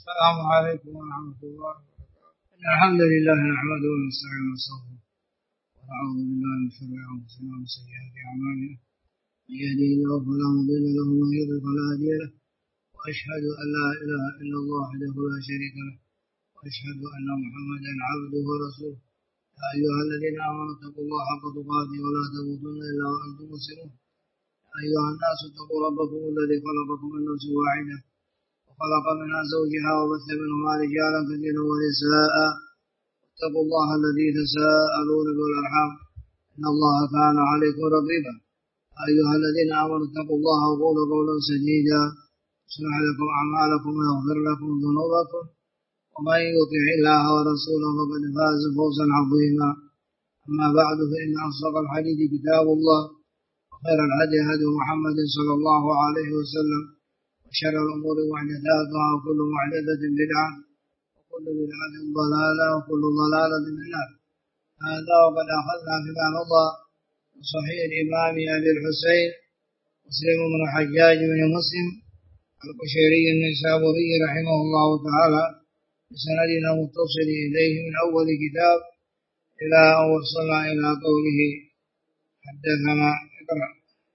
السلام عليكم ورحمة الله وبركاته. الحمد لله نحمده ونستعينه ونستغفره ونعوذ بالله من شرور أنفسنا ومن سيئات أعمالنا، من يهده الله فلا مضل له ومن يضلل فلا هادي له، وأشهد أن لا إله إلا الله وحده لا شريك له، وأشهد أن محمدا عبده ورسوله. يا أيها الذين آمنوا اتقوا الله حق تقاته ولا تموتن إلا وأنتم مسلمون. يا أيها الناس اتقوا ربكم الذي خلقكم من نفس واحدة وخلق منها زوجها وبث منهما رجالا كثيرا ونساء، اتقوا الله الذي تساءلون به والأرحام إن الله كان عليكم رقيبا. يا أيها الذين آمنوا اتقوا الله وقولوا قولا سديدا يصلح لكم أعمالكم ويغفر لكم ذنوبكم، ومن يطع الله ورسوله فقد فاز فوزا عظيما. أما بعد، فإن أصدق الحديث كتاب الله، وخير الهدي هدي محمد صلى الله عليه وسلم، وشر الأمور محدثاتها، وكل محدثة بدعة، وكل بدعة ضلالة، وكل ضلالة في النار. هذا وقد أخذنا كتاب الله من صحيح الإمام أبي الحسين مسلم بن الحجاج بن مسلم القشيري النيسابوري رحمه الله تعالى بسندنا متصل إليه من أول كتاب إلى أن وصلنا إلى قوله حدثنا. اقرأ.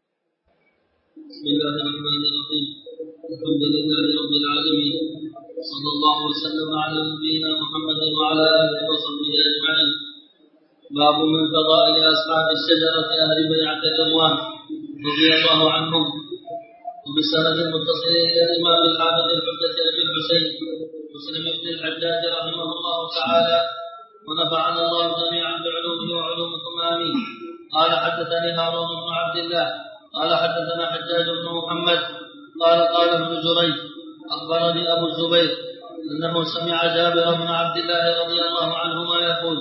بسم الله الرحمن الرحيم. الحمد لله رب العالمين، صلى الله وسلم على نبينا محمد وعلى آله وصحبه أجمعين. باب من فضائل أصحاب الشجرة أهل بيعة الرضوان رضي الله عنهم. وبسند متصل إلى الإمام الحافظ الحجة أبي الحسين مسلم بن الحجاج رحمه الله تعالى، ونفعنا الله جميعا بعلومه وعلومكم آمين. قال حدثني هارون بن عبد الله قال حدثنا حجاج بن محمد قال ابن جريج أخبرني أبو الزبير أنه سمع جابر بن عبد الله رضي الله عنهما يقول: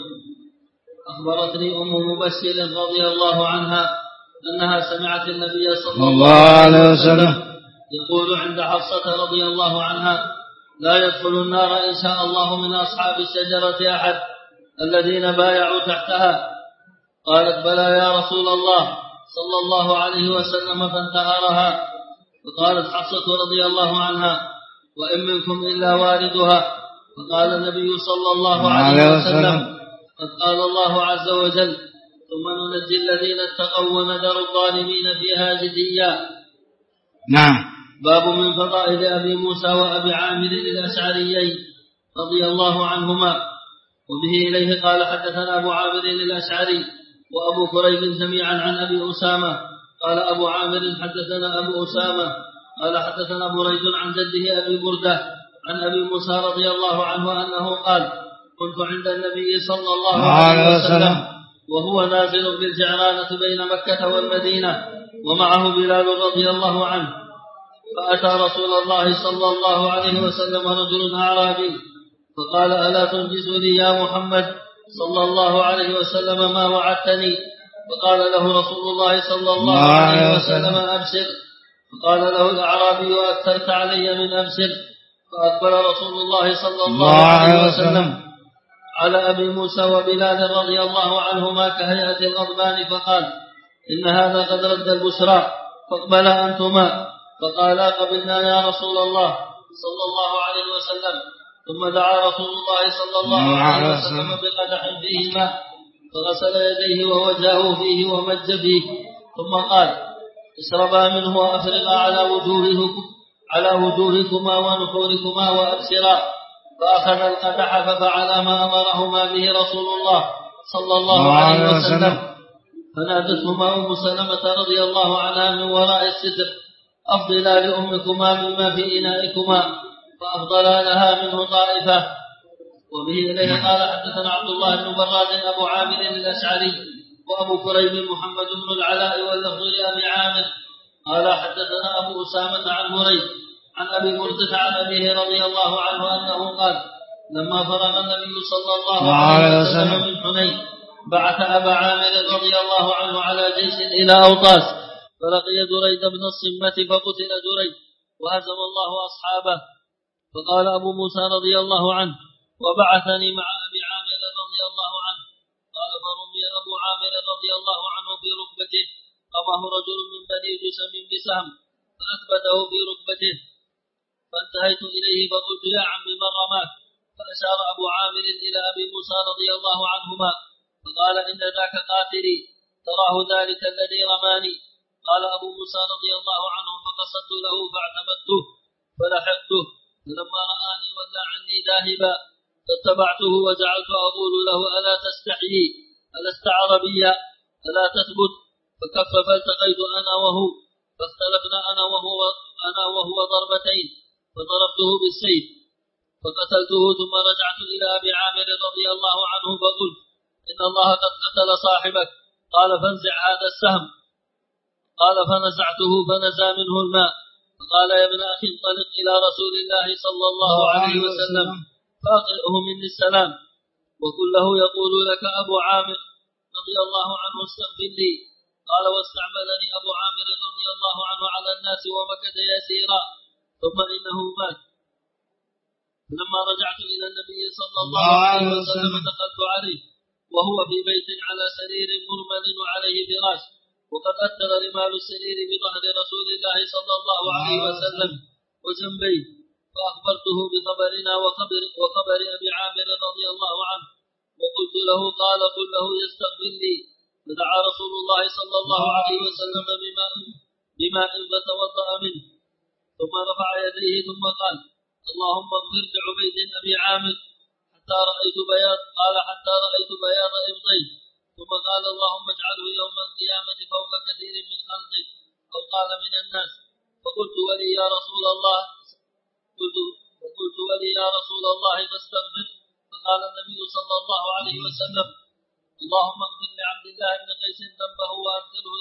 أخبرتني أم مبشر رضي الله عنها أنها سمعت النبي صلى الله عليه وسلم يقول عند حفصة رضي الله عنها: لا يدخل النار إن شاء الله من أصحاب الشجرة أحد الذين بايعوا تحتها. قالت: بلى يا رسول الله صلى الله عليه وسلم، فانتهرها. فقالت حفصة رضي الله عنها: وإن منكم إلا واردها. فقال النبي صلى الله عليه وسلم: قد قال الله عز وجل: ثم ننجي الذين اتقوا ونذر الظالمين فيها جثيا. نعم. باب من فضائل أبي موسى وأبي عامر الأشعريين رضي الله عنهما. وبه إليه قال حدثنا أبو عامر الأشعري وأبو كريب جميعا عن أبي أسامة. قال أبو عامر حدثنا أبو أسامة قال حدثنا بريد عن جده أبي بردة عن أبي موسى رضي الله عنه أنه قال: كنت عند النبي صلى الله عليه وسلم وهو نازل بالجعرانة بين مكة والمدينة، ومعه بلال رضي الله عنه. فأتى رسول الله صلى الله عليه وسلم رجل أعرابي فقال: ألا تنجزني يا محمد صلى الله عليه وسلم ما وعدتني؟ فقال له رسول الله صلى الله عليه وسلم: أبشر. فقال له الأعرابي: أكثرت علي من أبشر. فأقبل رسول الله صلى الله عليه وسلم على أبي موسى وبلال رضي الله عنهما كهيئة الغضبان فقال: إن هذا قد رد البشرى، فاقبلا أنتما. فقالا: قبلنا يا رسول الله صلى الله عليه وسلم. ثم دعا رسول الله صلى الله عليه وسلم بقدح فيه ماء فغسل يديه ووجهه فيه ومج فيه، ثم قال: اشربا منه وأفرغا على وجوهكما ونحوركما وأبصرا. فأخذ القدح ففعل ما أمرهما به رسول الله صلى الله عليه وسلم. فنادتهما أم سلمة رضي الله عنها من وراء الستر: أفضلا لأمكما مما في إنائكما، فأفضلا لها منه طائفة. وبه إليه قال حدثنا عبد الله بن براد أبو عامر الأشعري وأبو كريب محمد بن العلاء واللفظ لأبي عامر قال حدثنا أبو أسامة عن مريد عن أبي بردة عن أبيه رضي الله عنه أنه قال: لما فرغ النبي صلى الله عليه وسلم من حنين بعث أبا عامر رضي الله عنه على جيش إلى أوطاس، فلقي دريد بن الصمة فقتل دريد وهزم الله أصحابه. فقال أبو موسى رضي الله عنه: وبعثني مع أبي عامر رضي الله عنه. قال: فرمي أبو عامر رضي الله عنه في ركبته، قمه رجل من بني جسم بسهم فأثبته في ركبته، فانتهيت إليه فقلت يا عم من رماك؟ فأشار أبو عامر إلى أبي موسى رضي الله عنهما فقال إن ذاك قاتلي تراه ذلك الذي رماني؟ قال أبو موسى رضي الله عنه فقصدت له فاعتمدته فلحقته فلما رآني ولى عني ذاهبا فاتبعته وجعلت أقول له ألا تستحيي ألست عربيا ألا تثبت؟ فكف فالتقيت أنا وهو فاختلفنا أنا وهو ضربتين فضربته بالسيف فقتلته ثم رجعت إلى أبي عامر رضي الله عنه فقلت إن الله قد قتل صاحبك. قال فانزع هذا السهم. قال فنزعته فنزى منه الماء فقال يا ابن أخي انطلق إلى رسول الله صلى الله عليه وسلم فأقرئه مني السلام وقل له يقول لك أبو عامر رضي الله عنه استغفر لي. قال واستعملني أبو عامر رضي الله عنه على الناس ومكث يسيرا ثم إنه مات. لما رجعت إلى النبي صلى الله عليه وسلم دخلت عليه وهو في بيت على سرير مرمل وعليه فراش وقد أثر رمال السرير بظهر رسول الله صلى الله عليه وسلم وجنبيه فأخبرته بخبرنا وخبر أبي عامر رضي الله عنه وقلت له قال قل له يستغفر لي. فدعا رسول الله صلى الله عليه وسلم بماء فتوضأ منه ثم رفع يديه ثم قال اللهم اغفر لعبيد أبي عامر حتى رأيت بياض إبطيه ثم قال اللهم اجعله يوم القيامة فوق كثير من خلقك أو قال من الناس. فقلت ولي يا رسول الله فاستغفر. فقال النبي صلى الله عليه وسلم اللهم اغفر لعبد الله بن قيس ذنبه وأدخله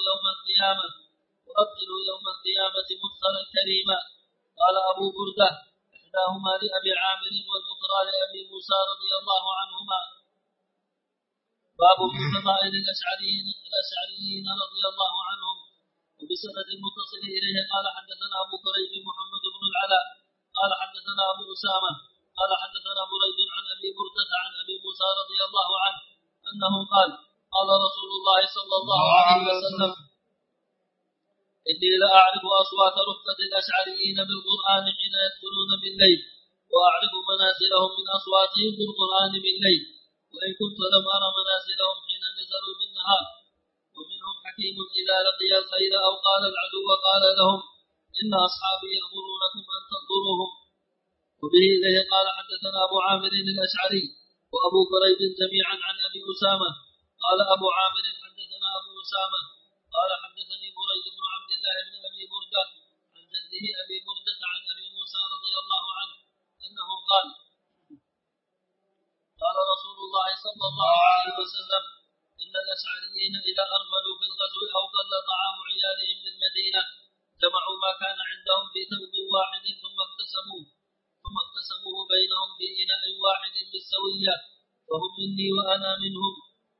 يوم القيامة مدخلا كريما. قال أبو بردة إحداهما لأبي عامر والأخرى لأبي موسى رضي الله عنهما. باب من فضائل الأشعريين رضي الله عنهم. وبسند المتصل إليه قال حدثنا أبو كريب محمد بن العلاء قال حدثنا أبو أسامة قال حدثنا بريد عن أبي بردة عن أبي موسى رضي الله عنه أنه قال قال رسول الله صلى الله عليه وسلم إني لأعرف أصوات رفقة الأشعريين بالقرآن حين يدخلون بالليل وأعرف منازلهم من أصواتهم بالقرآن بالليل وإن كنت لم أرى منازلهم حين نزلوا بالنهار. ومنهم حكيم إذا لقي الخير أو قال العدو قال لهم إن أصحابي يأمرونكم أن تنظروهم. وبه إليه قال حدثنا أبو عامر الأشعري وأبو كريب جميعا عن أبي أسامة قال أبو عامر حدثنا أبو أسامة قال حدثني بريد بن عبد الله بن أبي بردة عن جده أبي بردة عن أبي موسى رضي الله عنه أنه قال قال رسول الله صلى الله عليه وسلم إن الأشعريين إذا أرملوا في الغزو أو قل طعام عيالهم بالمدينة جمعوا ما كان عندهم في ثوب واحد ثم اقتسموه بينهم في إناء واحد بالسوية فهم مني وأنا منهم.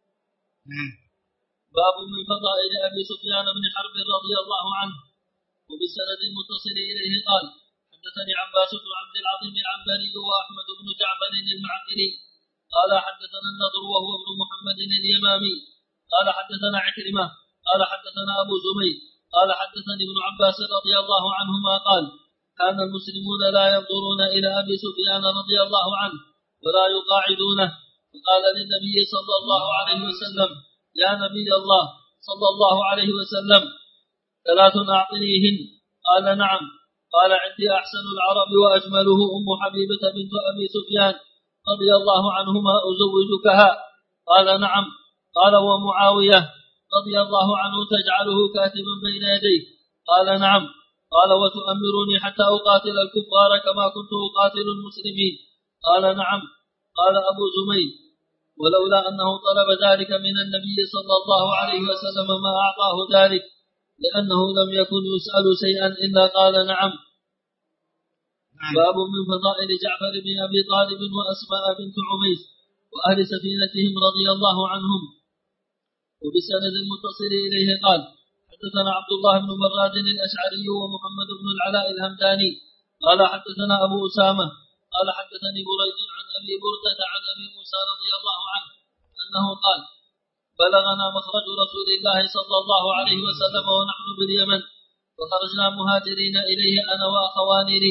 باب من فضائل أبي سفيان بن حرب رضي الله عنه. وبالسند المتصل إليه قال حدثني عباس بن عبد العظيم العنبري وأحمد بن جعفر المعقري قال حدثنا النضر وهو ابن محمد اليمامي قال حدثنا عكرمة قال حدثنا أبو زميل قال حدثني ابن عباس رضي الله عنهما قال كان المسلمون لا ينظرون إلى أبي سفيان رضي الله عنه ولا يقاعدونه فقال للنبي صلى الله عليه وسلم يا نبي الله صلى الله عليه وسلم ثلاث أعطنيهن. قال نعم. قال عندي أحسن العرب وأجمله أم حبيبة بنت أبي سفيان رضي الله عنهما أزوجكها؟ قال نعم. قال ومعاوية رضي الله عنه تجعله كاتبا بين يديه؟ قال نعم. قال وتؤمرني حتى أقاتل الكفار كما كنت أقاتل المسلمين؟ قال نعم. قال أبو زميل ولولا أنه طلب ذلك من النبي صلى الله عليه وسلم ما أعطاه ذلك لأنه لم يكن يسأل شيئا إلا قال نعم. باب من فضائل جعفر بن أبي طالب وأسماء بنت عميس وأهل سفينتهم رضي الله عنهم. وبسند المتصل إليه قال حدثنا عبد الله بن براد الأشعري ومحمد بن العلاء الهمداني قال حدثنا أبو أسامة قال حدثني بريد عن أبي بردة عن أبي موسى رضي الله عنه أنه قال بلغنا مخرج رسول الله صلى الله عليه وسلم ونحن باليمن فخرجنا مهاجرين إليه أنا وأخواني لي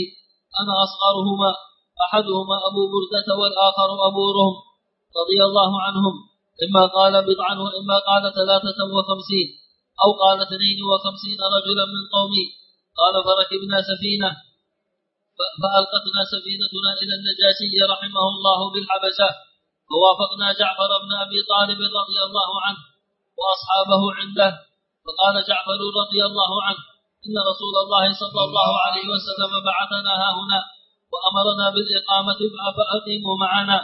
أنا أصغرهما أحدهما أبو بردة والآخر أبو رهم رضي الله عنهم إما قال بضعا وإما قال 53 أو قال 52 رجلا من قومي قال فركبنا سفينة فألقتنا سفينتنا إلى النجاشي رحمه الله بالحبشة ووافقنا جعفر بن أبي طالب رضي الله عنه وأصحابه عنده فقال جعفر رضي الله عنه إن رسول الله صلى الله عليه وسلم بعثنا هاهنا وأمرنا بالإقامة فأقيموا معنا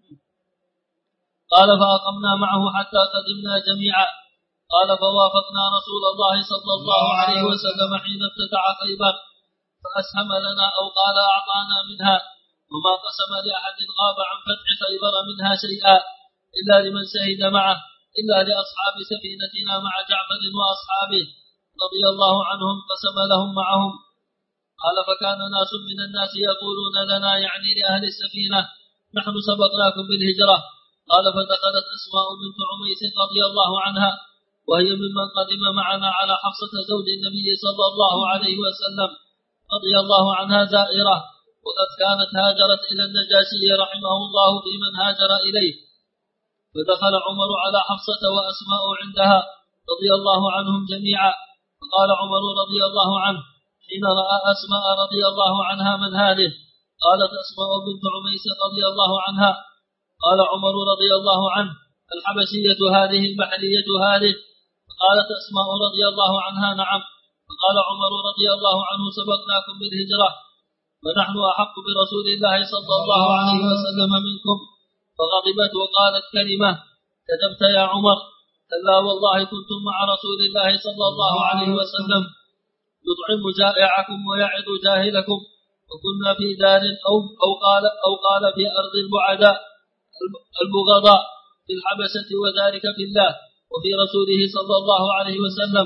قال فأقمنا معه حتى قدمنا جميعا قال فوافقنا رسول الله صلى الله عليه وسلم حين افتتح خيبر فأسهم لنا أو قال أعطانا منها وما قسم لأحد غاب عن فتح خيبر منها شيئا إلا لمن شهد معه إلا لأصحاب سفينتنا مع جعفر وأصحابه رضي الله عنهم قسم لهم معهم قال فكان ناس من الناس يقولون لنا يعني لأهل السفينة نحن سبقناكم بالهجرة قال فدخلت أسماء بنت عميس رضي الله عنها وهي ممن قدم معنا على حفصة زوج النبي صلى الله عليه وسلم رضي الله عنها زائرة وقد كانت هاجرت إلى النجاشي رحمه الله في من هاجر إليه فدخل عمر على حفصة وأسماء عندها رضي الله عنهم جميعا فقال عمر رضي الله عنه حين رأى أسماء رضي الله عنها من هذه قالت أسماء بنت عميس رضي الله عنها قال عمر رضي الله عنه الحبشية هذه البحرية هذه فقالت أسماء رضي الله عنها نعم فقال عمر رضي الله عنه سبقناكم بالهجرة ونحن أحق برسول الله صلى الله عليه وسلم منكم فغضبت وقالت كلمة كذبت يا عمر كلا والله كنتم مع رسول الله صلى الله عليه وسلم يطعم جائعكم ويعظ جاهلكم وكنا في دار أو قال في أرض البعداء البغضاء في الحبشة وذلك في الله وفي رسوله صلى الله عليه وسلم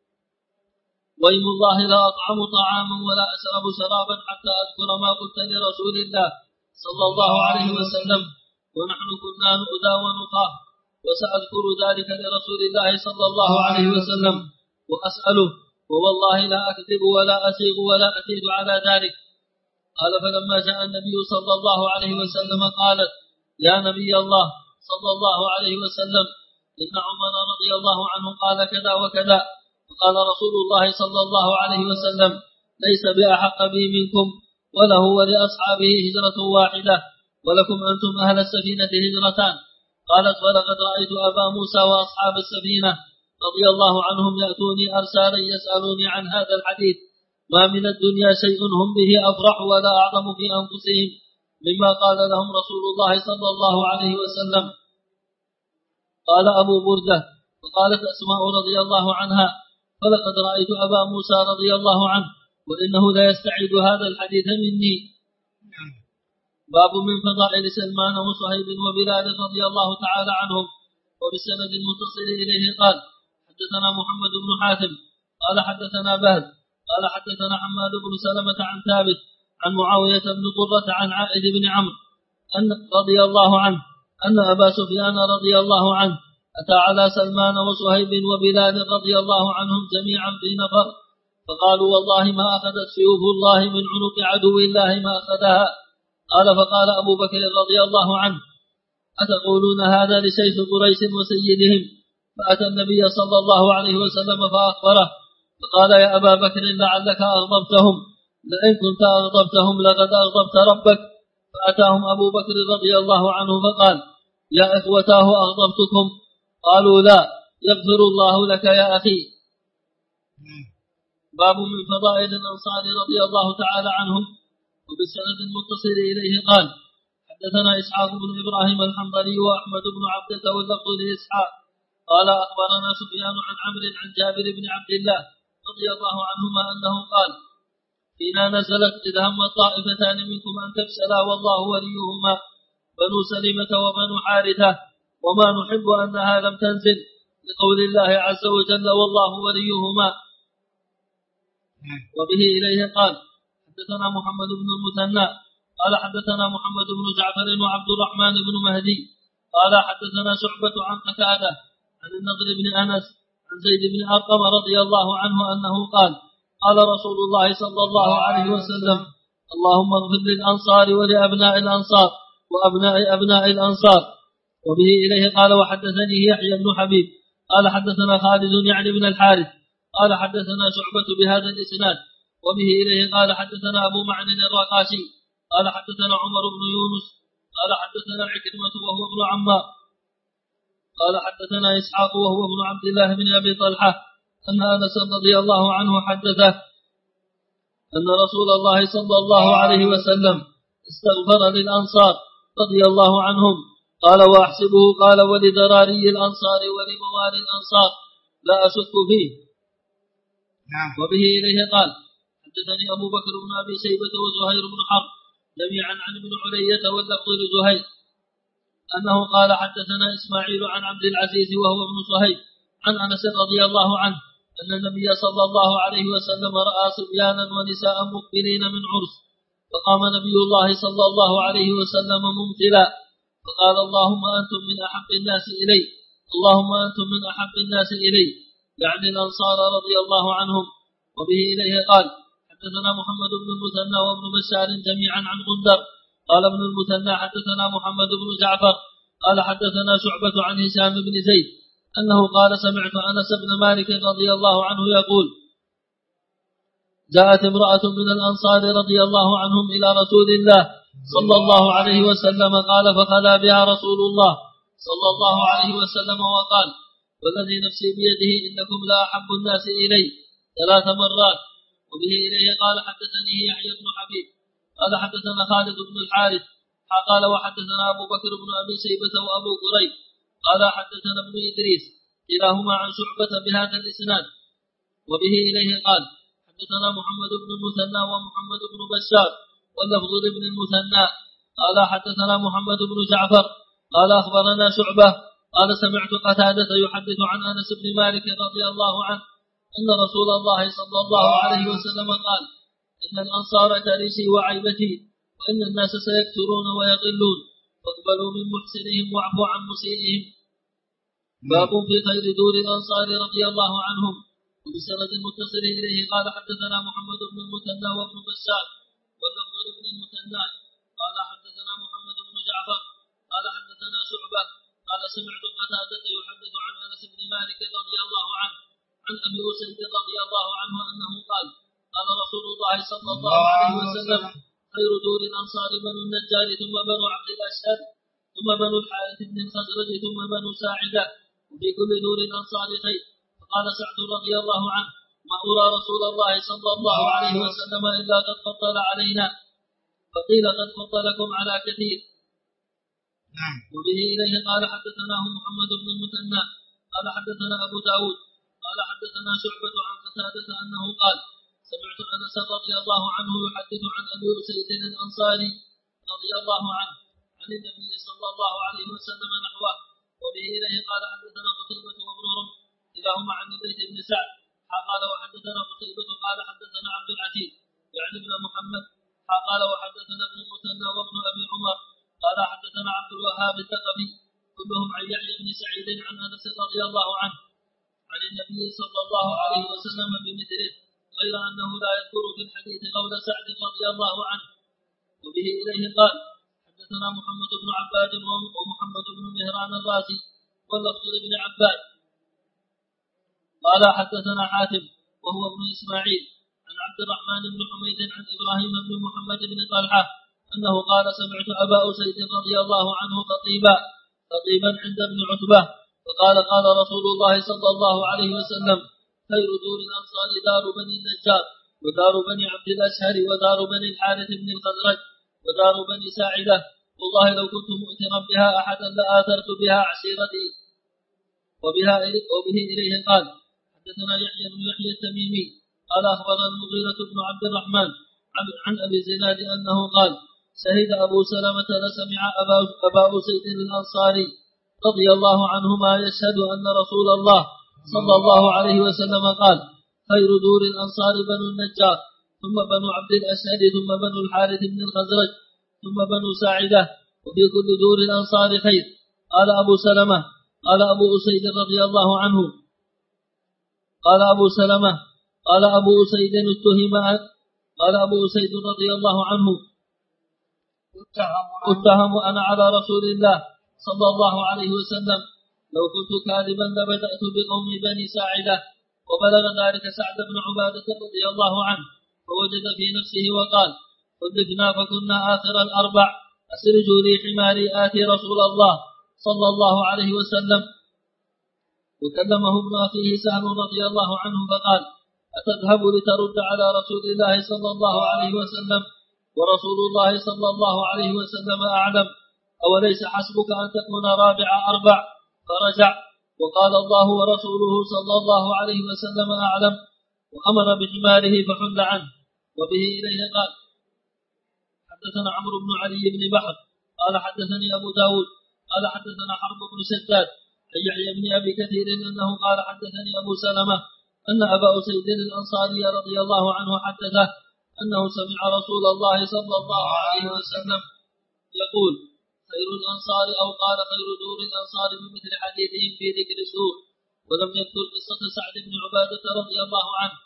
وإم الله لا أطعم طعاما ولا أشرب شرابا حتى أذكر ما قلت لرسول الله صلى الله عليه وسلم ونحن كنا نؤذى ونطاع وسأذكر ذلك لرسول الله صلى الله عليه وسلم وأسأله ووالله لا أكذب ولا أسيغ ولا أزيد على ذلك قال فلما جاء النبي صلى الله عليه وسلم قالت يا نبي الله صلى الله عليه وسلم إن عمر رضي الله عنه قال كذا وكذا فقال رسول الله صلى الله عليه وسلم ليس بأحق به منكم وله ولأصحابه هجرة واحدة ولكم أنتم أهل السفينة هجرتان قالت ولقد رأيت أبا موسى وأصحاب السفينة رضي الله عنهم يأتوني أرسالا يسألوني عن هذا الحديث ما من الدنيا شيء هم به أفرح ولا أعظم في أنفسهم مما قال لهم رسول الله صلى الله عليه وسلم قال أبو بردة وقالت أسماء رضي الله عنها فلقد رأيت أبا موسى رضي الله عنه وإنه لا يستعيد هذا الحديث مني باب من فضائل سلمان وصهيب وبلال رضي الله تعالى عنهم وبالسند المتصل إليه قال حدثنا محمد بن حاتم قال حدثنا بهز قال حدثنا حماد بن سلمة عن ثابت عن معاوية بن قرة عن عائد بن عمرو أن رضي الله عنه أن أبا سفيان رضي الله عنه أتى على سلمان وصهيب وبلال رضي الله عنهم جميعا في نفر فقالوا والله ما أخذت سيوف الله من عنق عدو الله ما أخذها قال فقال أبو بكر رضي الله عنه أتقولون هذا لشيخ قريش وسيدهم فأتى النبي صلى الله عليه وسلم فأخبره فقال يا أبا بكر لعلك أغضبتهم لئن كنت أغضبتهم لقد أغضبت ربك فأتاهم أبو بكر رضي الله عنه فقال يا إخوتاه أغضبتكم قالوا لا يغفر الله لك يا أخي باب من فضائل الأنصار رضي الله تعالى عنهم وبالسند المتصل إليه قال حدثنا إسحاق بن إبراهيم الحنظلي وأحمد بن عبدة واللفظ لإسحاق قال أخبرنا سفيان عن عمرو عن جابر بن عبد الله رضي الله عنهما أنه قال فينا نزلت إذ هم طائفتان منكم أن تفشلا والله وليهما بنو سلمة وبنو حارثة وما نحب أنها لم تنزل لقول الله عز وجل والله وليهما وبه إليه قال حدثنا محمد بن المثنى قال حدثنا محمد بن جعفر وعبد الرحمن بن مهدي قال حدثنا شعبة عن قتادة عن النضر بن أنس عن زيد بن أرقم رضي الله عنه أنه قال قال رسول الله صلى الله عليه وسلم اللهم اغفر للأنصار ولأبناء الأنصار وأبناء أبناء الأنصار. وبه إليه قال وحدثني يحيى بن حبيب قال حدثنا خالد يعني بن الحارث قال حدثنا شعبة بهذا الإسناد. وبه إليه قال حدثنا أبو معن الرقاشي قال حدثنا عمر بن يونس قال حدثنا عكرمة وهو ابن عمار قال حدثنا إسحاق وهو ابن عبد الله بن أبي طلحة أن أنس رضي الله عنه حدثه أن رسول الله صلى الله عليه وسلم استغفر للأنصار رضي الله عنهم قال وأحسبه قال ولذراري الأنصار ولموالي الأنصار لا أشك فيه. وبه إليه قال حدثني أبو بكر بن أبي شيبة وزهير بن حرب جميعا عن ابن علية واللفظ لزهير أنه قال حدثنا إسماعيل عن عبد العزيز وهو ابن صهيب عن أنس رضي الله عنه أن النبي صلى الله عليه وسلم رأى صبيانا ونساء مقبلين من عرس فقام نبي الله صلى الله عليه وسلم ممثلا فقال اللهم أنتم من أحب الناس إلي اللهم أنتم من أحب الناس إلي يعني الأنصار رضي الله عنهم. وبه إليه قال حدثنا محمد بن المثنى وابن بشار جميعا عن غندر قال ابن المثنى حدثنا محمد بن جعفر قال حدثنا شعبة عن هشام بن زيد أنه قال سمعت أنس بن مالك رضي الله عنه يقول جاءت امرأة من الأنصار رضي الله عنهم إلى رسول الله صلى الله عليه وسلم قال فخلا بها رسول الله صلى الله عليه وسلم وقال والذي نفسي بيده إنكم لا أحب الناس إلي 3 مرات. وبه إليه قال حدثني يحيى بن حبيب قال حدثنا خالد بن الحارث قال وحدثنا أبو بكر بن أبي شيبة وأبو كريب قال حدثنا ابن إدريس كلاهما عن شعبة بهذا الإسناد. وبه إليه قال حدثنا محمد بن المثنى ومحمد بن بشار واللفظ لابن المثنى قال حدثنا محمد بن جعفر قال أخبرنا شعبة قال سمعت قتادة يحدث عن أنس بن مالك رضي الله عنه أن رسول الله صلى الله عليه وسلم قال إن الأنصار تريسي وعيبتي وإن الناس سيكثرون ويقلون فاقبلوا من محسنهم واعفوا عن مسيئهم. باب في خير دور الأنصار رضي الله عنهم. وبسند المتصل إليه قال حدثنا محمد بن المثنى وابن بشار واللفظ لابن المثنى قال حدثنا محمد بن جعفر قال حدثنا شعبة قال سمعت قتادة يحدث عن أنس بن مالك رضي الله عنه عن أبي أسيد رضي الله عنه أنه قال قال رسول الله صلى الله عليه وسلم خير دور الأنصار بنو النجار ثم بنو عبد الأشهر ثم بنو الحارث بن الخزرج ثم بنو ساعدة وفي كل دور الأنصار خير. فقال سعد رضي الله عنه ما أرى رسول الله صلى الله عليه وسلم إلا قد فضل علينا فقيل قد فضلكم على كثير. وبه إليه قال حدثناه محمد بن المثنى قال حدثنا أبو داود قال حدثنا شعبة عن قتادة أنه قال سمعت أنس رضي الله عنه يحدث عن أبي أسيد الأنصاري رضي الله عنه عن النبي صلى الله عليه وسلم نحوه. وبه إليه قال حدثنا قتيبة وابن رمح كلاهما عن الليث بن سعد قال وحدثنا قتيبة قال حدثنا عبد العزيز يعني ابن محمد قال وحدثنا ابن المثنى وابن أبي عمر قال حدثنا عبد الوهاب الثقفي كلهم عن يحيى بن سعيد عن أنس رضي الله عنه عن النبي صلى الله عليه وسلم بمثله غير أنه لا يذكر في الحديث قول سعد رضي الله عنه. وبه إليه قال حدثنا محمد بن عباد ومحمد بن مهران الرازي واللفظ لابن عباد قال حدثنا حاتم وهو ابن إسماعيل عن عبد الرحمن بن حميد عن إبراهيم بن محمد بن طلحة أنه قال سمعت أبا أسيد رضي الله عنه خطيبا عند ابن عتبة فقال قال رسول الله صلى الله عليه وسلم خير دور الأنصار دار بني النجار ودار بني عبد الأشهر ودار بني الحارث بن الخزرج ودار بني ساعدة والله لو كنت مؤثرا بها أحدا لآثرت بها عشيرتي. وبه إليه قال حدثنا يحيى بن يحيى التميمي قال أخبرنا المغيرة بن عبد الرحمن عن أبي زناد أنه قال شهد أبو سلمة لسمع أبا أسيد الأنصاري رضي الله عنهما يشهد أن رسول الله صلى الله عليه وسلم قال خير دور الأنصار بنو النجار ثم بنو عبد الأشهر ثم بنو الحارث بن الخزرج ثم بنو ساعدة وفي كل دور الأنصار خير. قال أبو سلمة قال أبو أسيد رضي الله عنه قال أبو سلمة قال أبو أسيد قال أبو أسيد رضي الله عنه اتهم أنا على رسول الله صلى الله عليه وسلم لو كنت كاذبا لبدأت بقوم بني ساعدة. وبلغ ذلك سعد بن عبادة رضي الله عنه فوجد في نفسه وقال خلفنا فكنا آخر الأربع أسرجوا لي حماري آتي رسول الله صلى الله عليه وسلم. وكلمه ابن أخيه سهل رضي الله عنه فقال أتذهب لترد على رسول الله صلى الله عليه وسلم ورسول الله صلى الله عليه وسلم أعلم أوليس حسبك أن تكون رابع أربع؟ فرجع وقال الله ورسوله صلى الله عليه وسلم أعلم وأمر بحماره فحل عنه. وبه إليه قال حدثنا عمرو بن علي بن بحر قال حدثني أبو داود قال حدثنا حرب بن سداد عن يحيى بن أبي كثير أنه قال حدثني أبو سلمة أن أبا أسيد الأنصاري رضي الله عنه حدثه أنه سمع رسول الله صلى الله عليه وسلم يقول خير الأنصار أو قال خير دور الأنصار بمثل حديثهم في ذكر السور. ولم يذكر قصة سعد بن عبادة رضي الله عنه.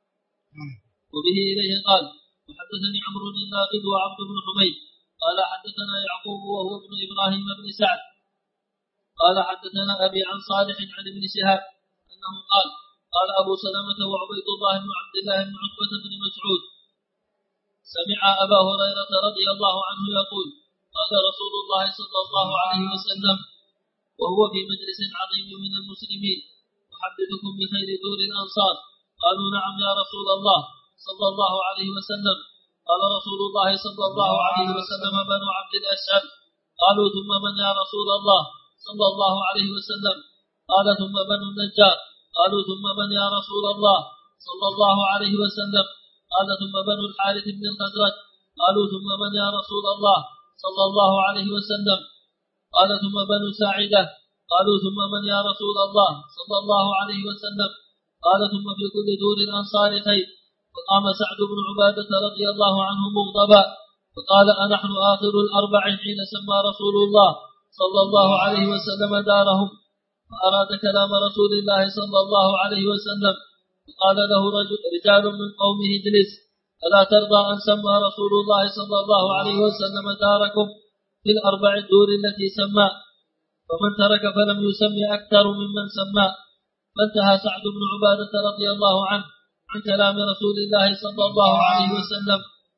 وبه إليه قال وحدثني عمرو الناقد وعبد بن حميد قال حدثنا يعقوب وهو ابن إبراهيم بن سعد قال حدثنا أبي عن صالح عن ابن شهاب أنه قال قال أبو سلمة وعبيد الله بن عبد الله بن عتبة بن مسعود سمع أبا هريرة رضي الله عنه يقول قال رسول الله صلى الله عليه وسلم وهو في مجلس عظيم من المسلمين أحدثكم بخير دور الأنصار؟ قالوا نعم يا رسول الله صلى الله عليه وسلم. قال رسول الله صلى الله عليه وسلم بنو عبد الأشهل. قالوا ثم من يا رسول الله صلى الله عليه وسلم؟ قال ثم بنو النجار. قالوا ثم من يا رسول الله صلى الله عليه وسلم؟ قال ثم بنو الحارث بن الخزرج. قالوا ثم من يا رسول الله صلى الله عليه وسلم؟ قال ثم بنو ساعدة. قالوا ثم من يا رسول الله صلى الله عليه وسلم؟ قال ثم في كل دور الأنصار خير. فقام سعد بن عبادة رضي الله عنه مغضبا فقال أنحن آخر الأربع حين سمى رسول الله صلى الله عليه وسلم دارهم. فأراد كلام رسول الله صلى الله عليه وسلم فقال له رجال من قومه اجلس ألا ترضى أن سمى رسول الله صلى الله عليه وسلم داركم في الأربع الدور التي سمى؟ فمن ترك فلم يسمي أكثر ممن سمى. فانتهى سعد بن عبادة رضي الله عنه عن كلام رسول الله صلى الله عليه وسلم.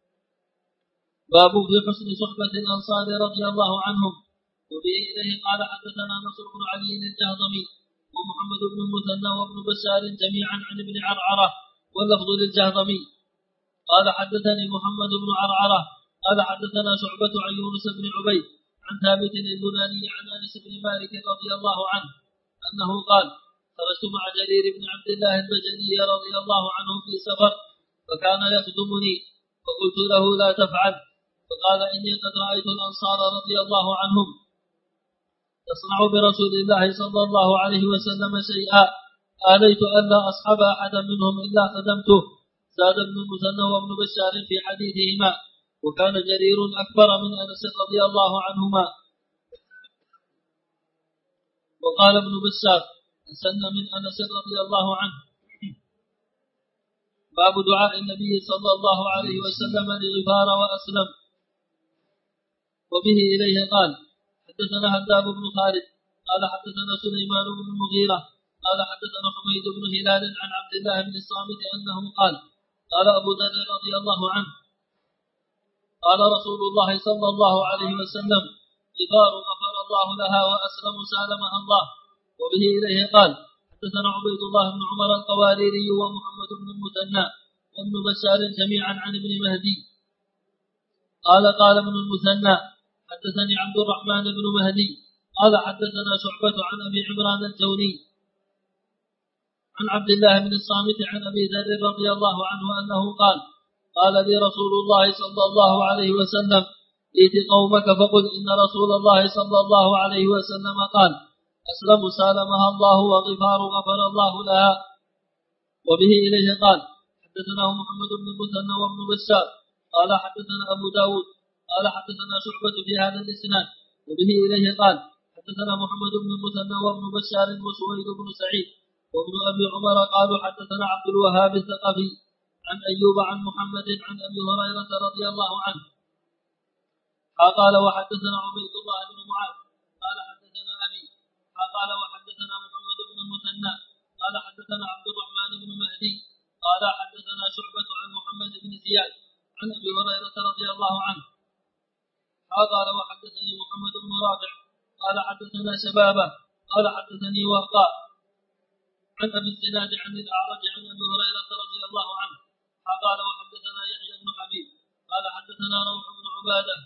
باب في حسن صحبة الأنصار رضي الله عنهم. وبه إليه قال حدثنا نصر بن علي الجهضمي ومحمد بن المثنى وابن بشار جميعا عن ابن عرعرة واللفظ للجهضمي قال حدثني محمد بن عرعرة قال حدثنا شعبة عن يونس بن عبيد عن ثابت البناني عن أنس بن مالك رضي الله عنه أنه قال خرجت مع جرير بن عبد الله البجلي رضي الله عنه في سفر فكان يخدمني فقلت له لا تفعل فقال إني قد رأيت الأنصار رضي الله عنهم تصنع برسول الله صلى الله عليه وسلم شيئا آليت ألا أصحب أحدا منهم إلا خدمته. زاد ابن المثنى وابن بشار في حديثهما وكان جرير أكبر من أنس رضي الله عنهما. وقال ابن بشار أسن من أنس رضي الله عنه. باب دعاء النبي صلى الله عليه وسلم لغفار وأسلم. وبه إليه قال حدثنا هداب بن خالد قال حدثنا سليمان بن المغيرة قال حدثنا حميد بن هلال عن عبد الله بن الصامت أنه قال قال أبو ذر رضي الله عنه قال رسول الله صلى الله عليه وسلم غفار غفر الله لها وأسلم سالمها الله. وبه إليه قال حدثنا عبيد الله بن عمر القواريري ومحمد بن المثنى وابن بشار جميعا عن ابن مهدي قال ابن المثنى حدثني عبد الرحمن بن مهدي قال حدثنا شعبة عن أبي عمران الجوني عن عبد الله بن الصامت عن أبي ذر رضي الله عنه أنه قال لي رسول الله صلى الله عليه وسلم ائت قومك فقل إن رسول الله صلى الله عليه وسلم قال أسلم سالمها الله وغفار غفر الله لها. وبه إليه قال حدثنا محمد بن المثنى وابن بشار قال حدثنا أبو داود قال حدثنا شعبة في هذا الإسناد. وبه إليه قال حدثنا محمد بن المثنى وابن بشار وسويد بن سعيد وابن أبي عمر قالوا حدثنا عبد الوهاب الثقفي عن أيوب عن محمد عن أبي هريرة رضي الله عنه قال وحدثنا عبيد الله بن معاذ قال حدثنا أبي قال وحدثنا محمد بن المثنى قال حدثنا عبد الرحمن بن مهدي قال حدثنا شعبة عن محمد بن زياد عن أبي هريرة رضي الله عنه قال وحدثني محمد بن رافع قال حدثنا شبابه قال حدثني وهقاء عن أبي الزناد عن الأعرج عن أبي هريرة رضي الله عنه قال وحدثنا يحيى بن حبيب قال حدثنا روح بن عبادة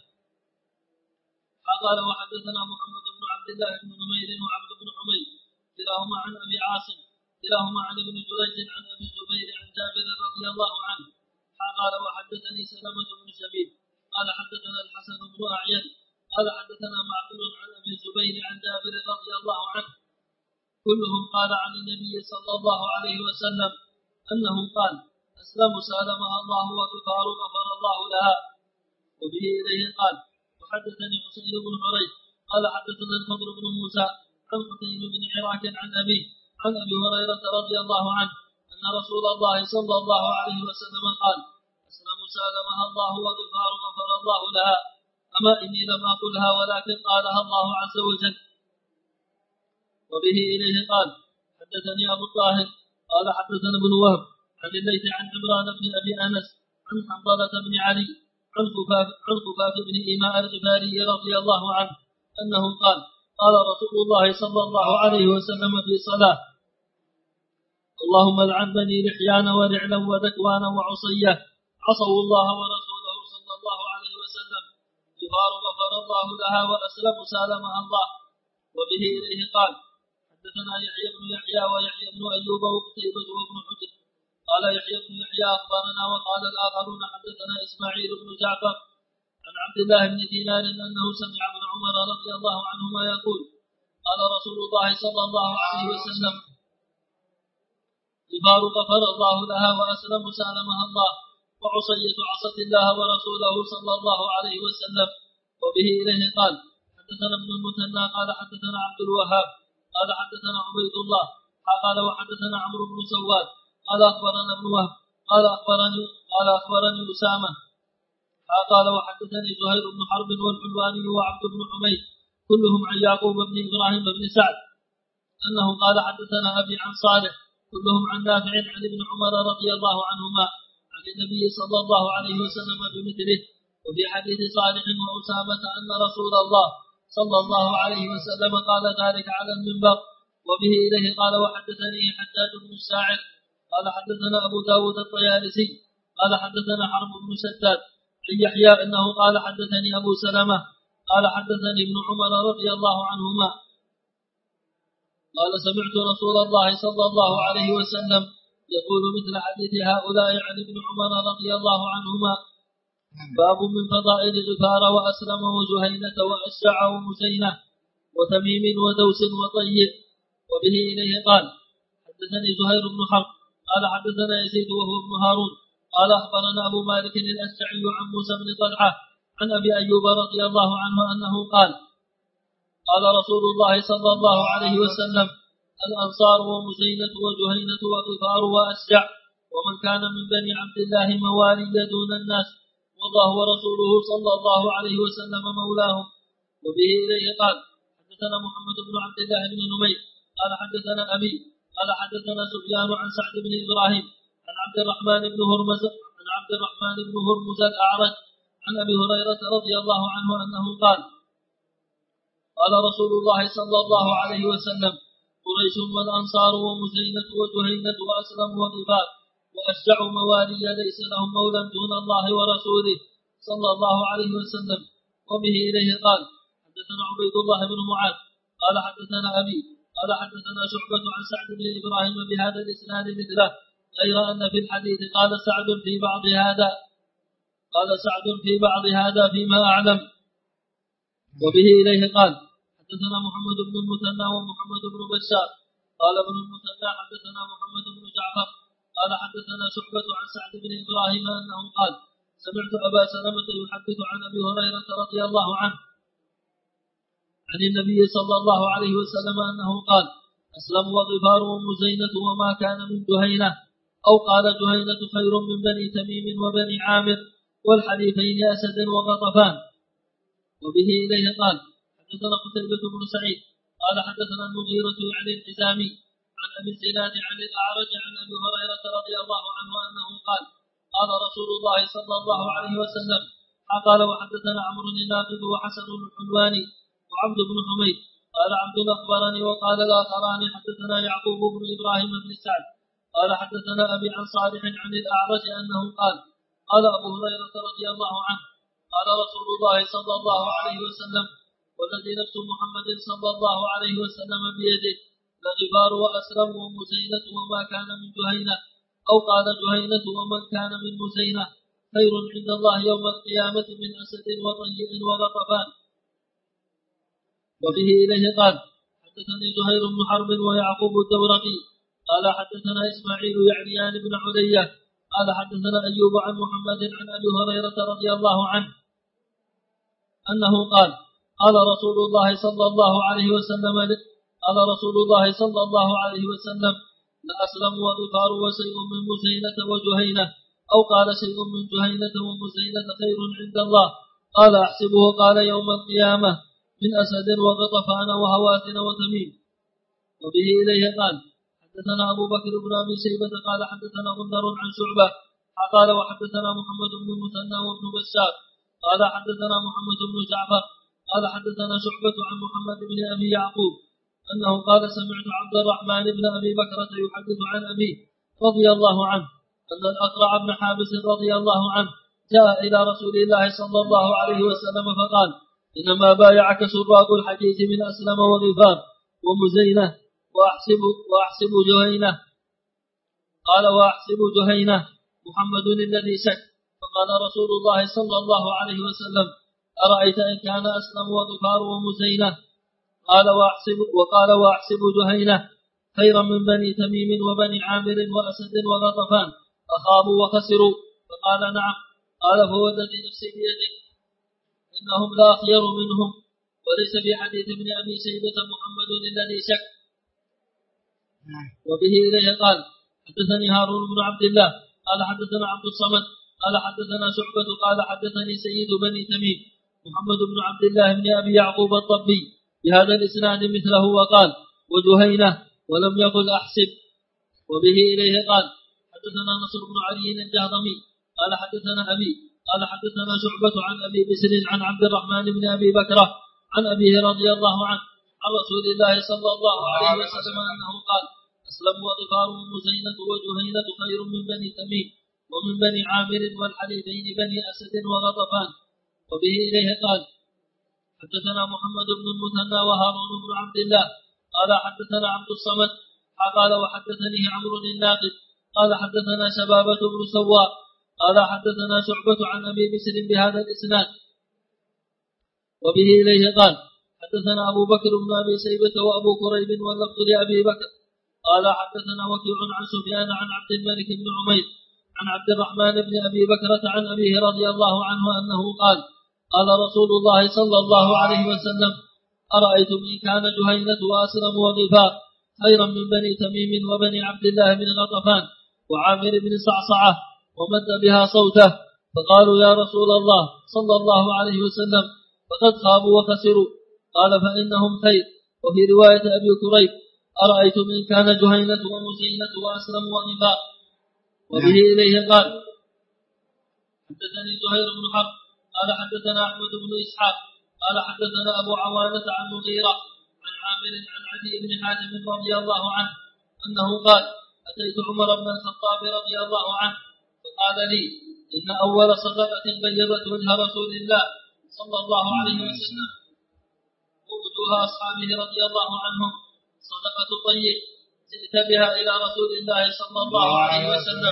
قال وحدثنا محمد بن عبد الله بن نمير وعبد بن حميد كلاهما عن أبي عاصم كلاهما عن ابن جريج عن أبي الزبير عن جابر رضي الله عنه قال وحدثني سلمة بن شبيب قال حدثنا الحسن بن أعين قال حدثنا معقل عن أبي الزبير عن جابر رضي الله عنه كلهم قال عن النبي صلى الله عليه وسلم أنه قال أسلم سالمها الله وكفار غفر الله لها. وبه إليه قال وحدثني حسين بن حريث قال حدثنا الفضل بن موسى عن حسين بن عراك عن أبيه عن أبي هريرة رضي الله عنه أن رسول الله صلى الله عليه وسلم قال أسلم سالمها الله وكفار غفر الله لها. أما إني لم أقلها ولكن قالها الله عز وجل. وبه إليه قال حدثني أبو الطاهر قال حدثنا ابن وهب عن الليث عن عمران بن أبي أنس عن حنظلة بن علي عن خفاف بن إيماء الغفاري رضي الله عنه أنه قال قال رسول الله صلى الله عليه وسلم في صلاة اللهم العن بني لحيان ورعلا وذكوان وعصية عصوا الله ورسوله صلى الله عليه وسلم غفار غفر الله لها وأسلم سالمها الله. وبه إليه قال حدثنا يحيى بن يحيى ويحيى بن أيوب وقتيبة وابن حجر قال يحيى بن يحيى أخبرنا وقال الآخرون حدثنا إسماعيل بن جعفر عن عبد الله بن دينار أنه سمع ابن عمر رضي الله عنهما يقول قال رسول الله صلى الله عليه وسلم غفار غفر الله لها وأسلم سالمها الله وعصية عصت الله ورسوله صلى الله عليه وسلم. وبه إليه قال حدثنا ابن المثنى قال حدثنا عبد الوهاب قال حدثنا عبيد الله قال وحدثنا عمرو بن سواد قال أخبرنا ابن وهب قال أخبرني أسامة قال وحدثني زهير بن حرب والحلواني وعبد بن حميد كلهم عن يعقوب بن إبراهيم بن سعد أنه قال حدثنا أبي عن صالح كلهم عن نافع عن ابن عمر رضي الله عنهما عن النبي صلى الله عليه وسلم بمثله. وفي حديث صالح وأسامة أن رسول الله صلى الله عليه وسلم قال ذلك على المنبر. وبه إليه قال وحدثني حجاج بن الساعد قال حدثنا أبو داود الطيالسي قال حدثنا حرب بن سداد عن يحيى أنه قال حدثني أبو سلمة قال حدثني ابن عمر رضي الله عنهما قال سمعت رسول الله صلى الله عليه وسلم يقول مثل حديث هؤلاء عن ابن عمر رضي الله عنهما. باب من فضائل غفار وأسلم وجهينة وأشجع ومسينة وتميم ودوس وطيب. وبه إليه قال حدثني زهير بن حرب قال حدثنا يزيد وهو ابن هارون قال أخبرنا أبو مالك الأشجعي عن موسى بن طلحة عن أبي أيوب رضي الله عنه أنه قال قال رسول الله صلى الله عليه وسلم الأنصار ومزينة وجهينة وغفار وأشجع ومن كان من بني عبد الله موالي دون الناس والله ورسوله صلى الله عليه وسلم مولاهم. وبه إليه قال حدثنا محمد بن عبد الله بن نمير قال حدثنا أبي قال حدثنا سفيان عن سعد بن إبراهيم عن عبد الرحمن بن هرمز الأعرج عن أبي هريرة رضي الله عنه أنه قال قال رسول الله صلى الله عليه وسلم قريش والأنصار ومزينة وجهينة وأسلم وغفار وأشجع موالي ليس لهم مولى دون الله ورسوله صلى الله عليه وسلم. وبه إليه قال حدثنا عبيد الله بن معاذ قال حدثنا أبي قال حدثنا شعبة عن سعد بن إبراهيم بهذا الإسناد مثله غير أن في الحديث قال سعد في بعض هذا فيما أعلم. وبه إليه قال حدثنا محمد بن المثنى ومحمد بن بشار قال ابن المثنى حدثنا محمد بن جعفر قال حدثنا شعبة عن سعد بن إبراهيم أنه قال سمعت أبا سلمة يحدث عن أبي هريرة رضي الله عنه عن النبي صلى الله عليه وسلم أنه قال أسلم وغفار ومزينة وما كان من جهينة أو قال جهينة خير من بني تميم وبني عامر والحليفين أسد وغطفان. وبه إليه قال حدثنا قتيبة بن سعيد قال حدثنا المغيرة يعني الحزامي عن أبي الزناد عن الأعرج عن أبي هريرة رضي الله عنه أنه قال قال رسول الله صلى الله عليه وسلم قال وحدثنا عمرو الناقد وحسن الحلواني وعبد بن حميد قال عبد أخبرني وقال الآخران حدثنا يعقوب بن إبراهيم بن سعد قال حدثنا أبي عن صالح عن الأعرج أنه قال قال أبو هريرة رضي الله عنه قال رسول الله صلى الله عليه وسلم والذي نفس محمد صلى الله عليه وسلم بيده لغفار وأسلم ومزينة وما كان من جهينة أو قال جهينة ومن كان من مزينة خير عند الله يوم القيامة من أسد وطيء وغطفان. وبه إليه قال حدثني زهير بن حرب ويعقوب الدورقي قال حدثنا إسماعيل يعنيان بن علية قال حدثنا أيوب عن محمد عن أبي هريرة رضي الله عنه أنه قال قال رسول الله صلى الله عليه وسلم لأسلم وغفار وشيء من مزينة وجهينة أو قال شيء من جهينة ومزينة خير عند الله قال أحسبه قال يوم القيامة من أسد وغطفان وهوازن وتميم. وبه إليه قال حدثنا أبو بكر بن أبي شيبة قال حدثنا غندر عن شعبة قال وحدثنا محمد بن المثنى وابن بشار قال حدثنا محمد بن جعفر قال حدثنا شعبة عن محمد بن أبي يعقوب أنه قال سمعت عبد الرحمن بن أبي بكرة يحدث عن أبيه رضي الله عنه أن الأقرع بن حابس رضي الله عنه جاء إلى رسول الله صلى الله عليه وسلم فقال إنما بايعك سراق الحديث من أسلم وغفار ومزينة وأحسب جهينة قال وأحسب جهينة محمد الذي شك فقال رسول الله صلى الله عليه وسلم أرأيت إن كان أسلم وغفار ومزينة وقال وأحسب جهينة خيرا من بني تميم وبني عامر وأسد وغطفان أخابوا وخسروا فقال نعم قال فهو الذي نفسي بيده إنهم لا خير منهم وليس في حديث ابن أبي شيبة محمد الذي شك. وبه إليه قال حدثني هارون بن عبد الله قال حدثنا عبد الصمد قال حدثنا شعبة قال حدثني سيد بني تميم محمد بن عبد الله بن أبي يعقوب الطبي بهذا الإسناد مثله وقال وجهينة ولم يقل أحسب. وبه إليه قال حدثنا نصر بن علي الجهضمي قال حدثنا أبي قال حدثنا شعبة عن أبي بسر عن عبد الرحمن بن أبي بكرة عن أبيه رضي الله عنه عن رسول الله صلى الله عليه وسلم أنه قال أسلم وغفار ومزينة وجهينة خير من بني تميم ومن بني عامر والحليفين بني أسد وغطفان. وبه إليه قال حدثنا محمد بن المثنى وهارون بن عبد الله قال حدثنا عبد الصمد قال وحدثني عمرو الناقد قال حدثنا شبابة بن سواء قال حدثنا شعبة عن أبي بسر بهذا الإسناد. وبه إليه قال حدثنا أبو بكر بن أبي شيبة وأبو كريب واللفظ لأبي بكر قال حدثنا وكيع عن سفيان عن عبد الملك بن عمير عن عبد الرحمن بن أبي بكرة عن أبيه رضي الله عنه أنه قال قال رسول الله صلى الله عليه وسلم أرأيتم إن كان جهينة وأسلم وغفار خيرا من بني تميم وبني عبد الله بن غطفان وعامر بن صعصعة ومد بها صوته فقالوا يا رسول الله صلى الله عليه وسلم فقد خابوا وخسروا قال فإنهم خير. وفي رواية أبي كريب أرأيتم إن كان جهينة ومزينة وأسلم وغفار. وبه إليه قال حدثني زهير بن حرب قال حدثنا أحمد بن إسحاق قال حدثنا أبو عوانة عن مغيرة عن عامر عن عدي بن حاتم رضي الله عنه أنه قال أتيت عمر بن الخطاب رضي الله عنه فقال لي إن أول صدقة بيضت وجه رسول الله صلى الله عليه وسلم ووجوه أصحابه رضي الله عنهم صدقة طيب جئت بها إلى رسول الله صلى الله عليه وسلم.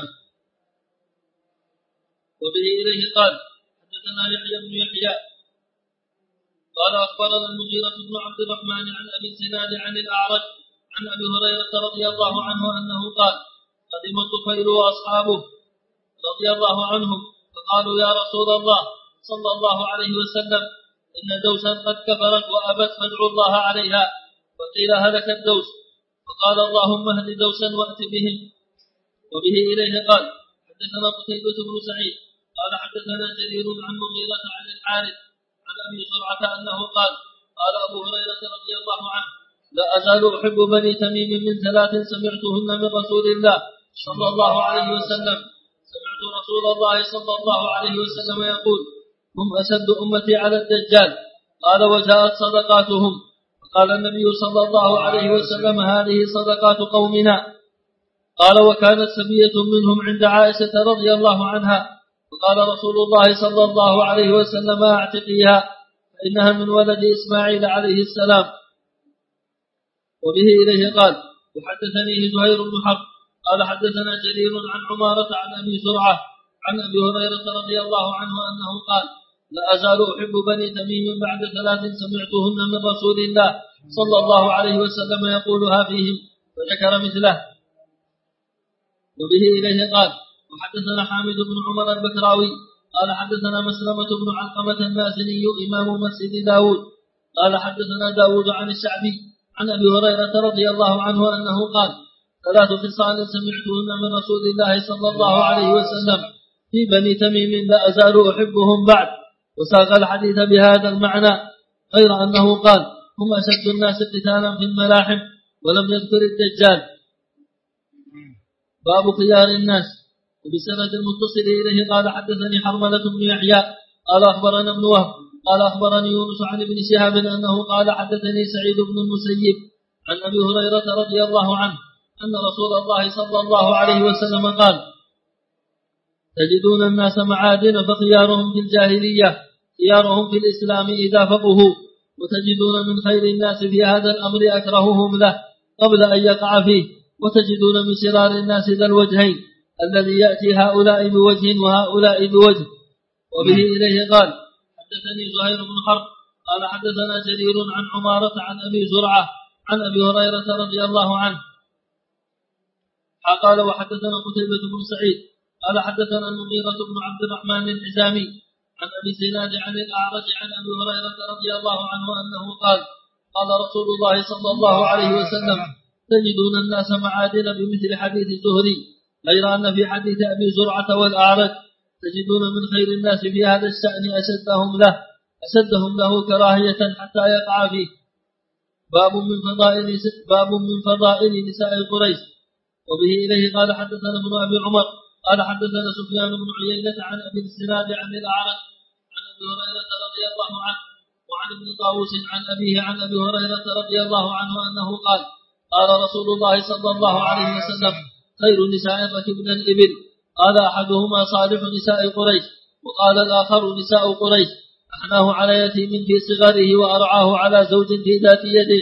وبه إليه قال حدثنا يحيى بن يحيى قال أخبرنا المغيرة بن عبد الرحمن عن أبي الزناد عن الأعرج عن أبي هريرة رضي الله عنه أنه قال قدم الطفيل وأصحابه رضي الله عنهم فقالوا يا رسول الله صلى الله عليه وسلم إن دوسا قد كفرت وأبت فادعوا الله عليها فقيل هلك الدوس فقال اللهم اهد دوسا وأت بهم وبه إليه قال حدثنا قتيبة بن سعيد قال حدثنا جرير عن مغيرة عن الحارث عن أبي زرعة أنه قال قال أبو هريرة رضي الله عنه لا أزال أحب بني تميم من 3 سمعتهن من رسول الله صلى الله عليه وسلم. سمعت رسول الله صلى الله عليه وسلم يقول هم أشد أمتي على الدجال. قال وجاءت صدقاتهم. قال النبي صلى الله عليه وسلم هذه صدقات قومنا. قال وكانت سبية منهم عند عائشة رضي الله عنها فقال رسول الله صلى الله عليه وسلم اعتقيها فإنها من ولد إسماعيل عليه السلام. وبه إليه قال وحدثنيه زهير بن حرب قال حدثنا جرير عن عمارة عن أبي زرعة عن أبي هريرة رضي الله عنه أنه قال لا أزال أحب بني تميم بعد 3 سمعتهن من رسول الله صلى الله عليه وسلم يقولها فيهم فذكر مثله. وبه إليه قال وحدثنا حامد بن عمر البكراوي قال حدثنا مسلمة بن علقمة المازني إمام مسجد داود قال حدثنا داود عن الشعبي عن أبي هريرة رضي الله عنه أنه قال 3 خصال سمعتهن من رسول الله صلى الله عليه وسلم في بني تميم لا أزال أحبهم بعد. وساق الحديث بهذا المعنى غير أنه قال هم أشد الناس قتالا في الملاحم ولم يذكر الدجال. باب خيار الناس. وبسند المتصل إليه قال حدثني حرملة بن يحيى قال أخبرنا ابن وهب قال أخبرني يونس عن ابن شهاب أنه قال حدثني سعيد بن المسيب عن أبي هريرة رضي الله عنه أن رسول الله صلى الله عليه وسلم قال تجدون الناس معادن فخيارهم في الجاهلية خيارهم في الإسلام إذا فقهوا وتجدون من خير الناس في هذا الأمر أكرههم له قبل أن يقع فيه وتجدون من شرار الناس ذا الوجهين الذي يأتي هؤلاء بوجه وهؤلاء بوجه. وبه إليه قال حدثني زهير بن حرب قال حدثنا جرير عن عمارة عن أبي زرعة عن أبي هريرة رضي الله عنه قال وحدثنا قتيبة بن سعيد قال حدثنا المغيرة بن عبد الرحمن الحزامي عن أبي زناد عن الأعرج عن أبي هريرة رضي الله عنه أنه قال قال رسول الله صلى الله عليه وسلم تجدون الناس معادن بمثل حديث الزهري غير أن في حديث أبي زرعة والأعرج تجدون من خير الناس في هذا الشأن أشدهم له كراهية حتى يقع فيه. باب من فضائل نساء قريش. وبه إليه قال حدثنا ابن أبي عمر قال حدثنا سفيان بن عيينة عن أبي الزناد عن الأعرج عن أبي هريرة رضي الله عنه وعن ابن طاووس عن أبيه عن أبي هريرة رضي الله عنه أنه قال قال رسول الله صلى الله عليه وسلم خير النساء ركبنا الإبل. قال أحدهما صالح نساء قريش وقال الآخر نساء قريش أحناه على يتيم في صغره وأرعاه على زوج في ذات يده.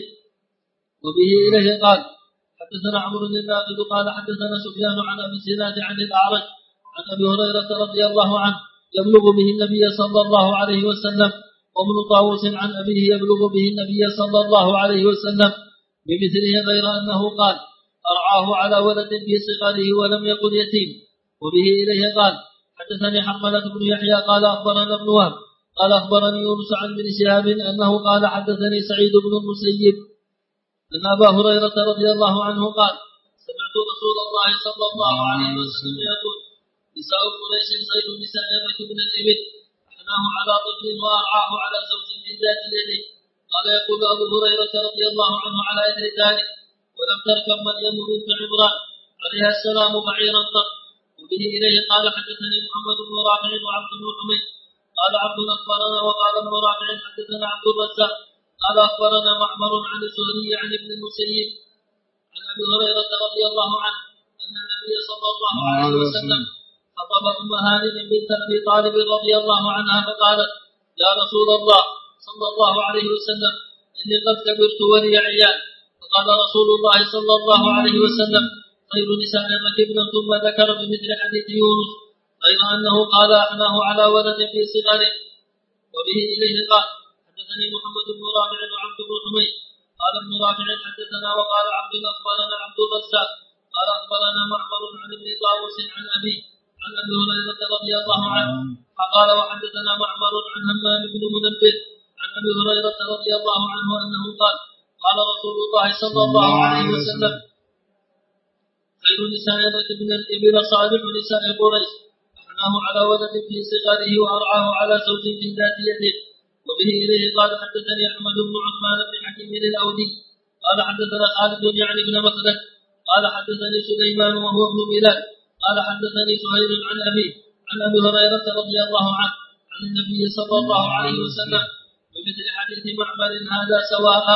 وبه إليه قال حدثنا عمرو بن الناقد قال حدثنا سفيان عن أبي الزناد عن الأعرج عن أبي هريرة رضي الله عنه يبلغ به النبي صلى الله عليه وسلم وابن طاووس عن أبيه يبلغ به النبي صلى الله عليه وسلم بمثله غير أنه قال أرعاه على ولد في صغره ولم يقل يتيم. وبه إليه قال حدثني حرملة بن يحيى قال أخبرنا ابن وهب قال أخبرني يونس عن بن شهاب أنه قال حدثني سعيد بن المسيب أن أبا هريرة رضي الله عنه قال سمعت رسول الله صلى الله عليه وسلم يقول نساء قريش خير نساء ركبنا الإبل أحناه على طفل وأرعاه على زوج من ذات يده. قال يقول أبو هريرة رضي الله عنه على إثر ذلك ولم تركب مريم بنت عمران عليها السلام بعيرا قط. وبه إليه قال حدثني محمد بن رافع وعبد بن حميد قال عبد أخبرنا وقال ابن رافع حدثنا عبد الرزاق قال أخبرنا معمر عن الزهري عن ابن المسيب عن أبي هريرة رضي الله عنه أن النبي صلى الله عليه وسلم خطب أم هانئ بنت أبي طالب رضي الله عنها فقالت يا رسول الله صلى الله عليه وسلم إني قد كبرت ولي عيال. فقال رسول الله صلى الله عليه وسلم خير نساء ركبنا ثم ذكر بمثل حديث يونس غير أنه قال أحناه على ولد في صغره. وبه إليه قال حدثني محمد بن رافع وعبد بن حميد قال ابن رافع حدثنا وقال عبد أخبرنا عبد الرزاق قال أخبرنا معمر عن ابن طاووس عن أبي عن أبي هريرة رضي الله عنه قال وحدثنا معمر عن همام بن منبه عن أبي هريرة رضي الله عنه أنه قال قال رسول الله صلى الله عليه وسلم خير نساء من الإبل صالح نساء قريش أحناه على ولد في صغره وأرعاه على زوج من ذات يده. وبه إليه قال حدثني أحمد بن عثمان بن حكيم الأودي قال حدثنا خالد يعني بن مخلد قال حدثني سليمان وهو ابن بلال قال حدثني سهيل عن أبي هريرة رضي الله عنه عن النبي صلى الله عليه وسلم بمثل حديث معمر هذا سواء.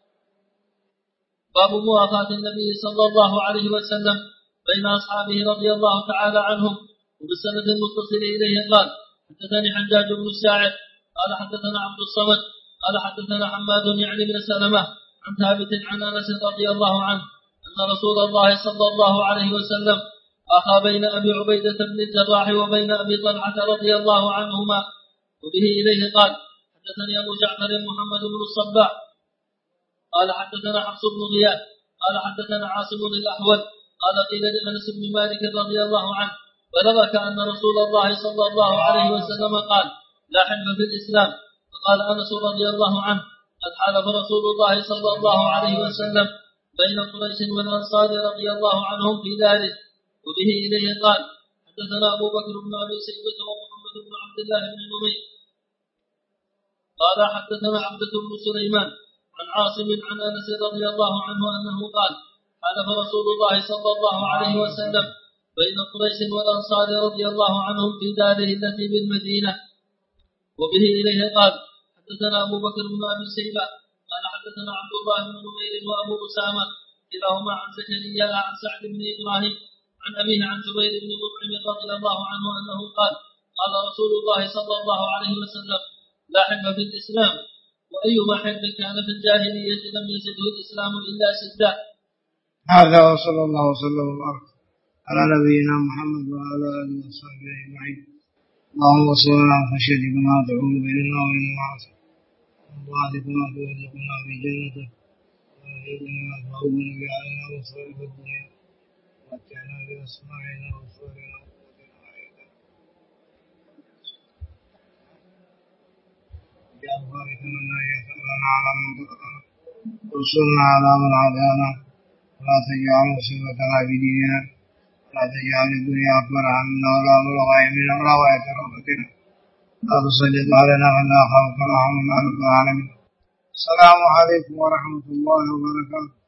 باب موافاة النبي صلى الله عليه وسلم بين أصحابه رضي الله تعالى عنهم. وبالسند المتصل إليه قال حدثني حجاج بن الساعد قال حدثنا عبد الصمد قال حدثنا حماد يعني بن سلمة عن ثابت عن أنس رضي الله عنه أن رسول الله صلى الله عليه وسلم أخى بين أبي عبيدة بن الجراح وبين أبي طلحة رضي الله عنهما. وبه إليه قال حدثني أبو جعفر محمد بن الصباح قال حدثنا حفص بن غياث قال حدثنا عاصم الأحول قال قيل لأنس بن مالك رضي الله عنه بلغك أن رسول الله صلى الله عليه وسلم قال لا حلف في الإسلام. فقال أنس رضي الله عنه قد حلف رسول الله صلى الله عليه وسلم بين قريش والأنصار رضي الله عنهم في ذلك. وبه إليه قال حدثنا أبو بكر بن أبي شيبة ومحمد بن عبد الله بن نمير قال حدثنا عبدة بن سليمان عن عاصم عن أنس رضي الله عنه أنه قال حلف رسول الله صلى الله عليه وسلم بين قريش والأنصار رضي الله عنهم في داره التي بالمدينة. وبه إليه قال حدثنا أبو بكر بن أبي شيبة قال حدثنا عبد الله بن نمير وأبو أسامة كلاهما عن زكريا عن سعد بن إبراهيم عن أبيه عن جبير بن مطعم رضي الله عنه أنه قال قال رسول الله صلى الله عليه وسلم لا حلف في الإسلام وأيما حلف كان في الجاهلية لم يزده الإسلام إلا سدا. هذا وصلى الله وسلم وبارك على نبينا محمد وعلى آله وصحبه أجمعين. اللهم صل على خشيتك ما تحول بيننا وبين معاصيك وطاعتك ما تبلغنا في جنتك ويعيذنا ما تهون به علينا مصائب الدنيا ومتعنا بأسماعنا وأبصارنا وقوتنا أبدا اجعل وارث منا يثأرنا على من ظلمنا وانصرنا على من عادانا ولا تجعل مصيبتنا في ديننا ولا تجعل الدنيا أكبر همنا ولا مبلغ علمنا ولا غاية رحمتنا لا تسلط علينا من لا خلق رحمنا رب العالمين. السلام عليكم ورحمة الله وبركاته.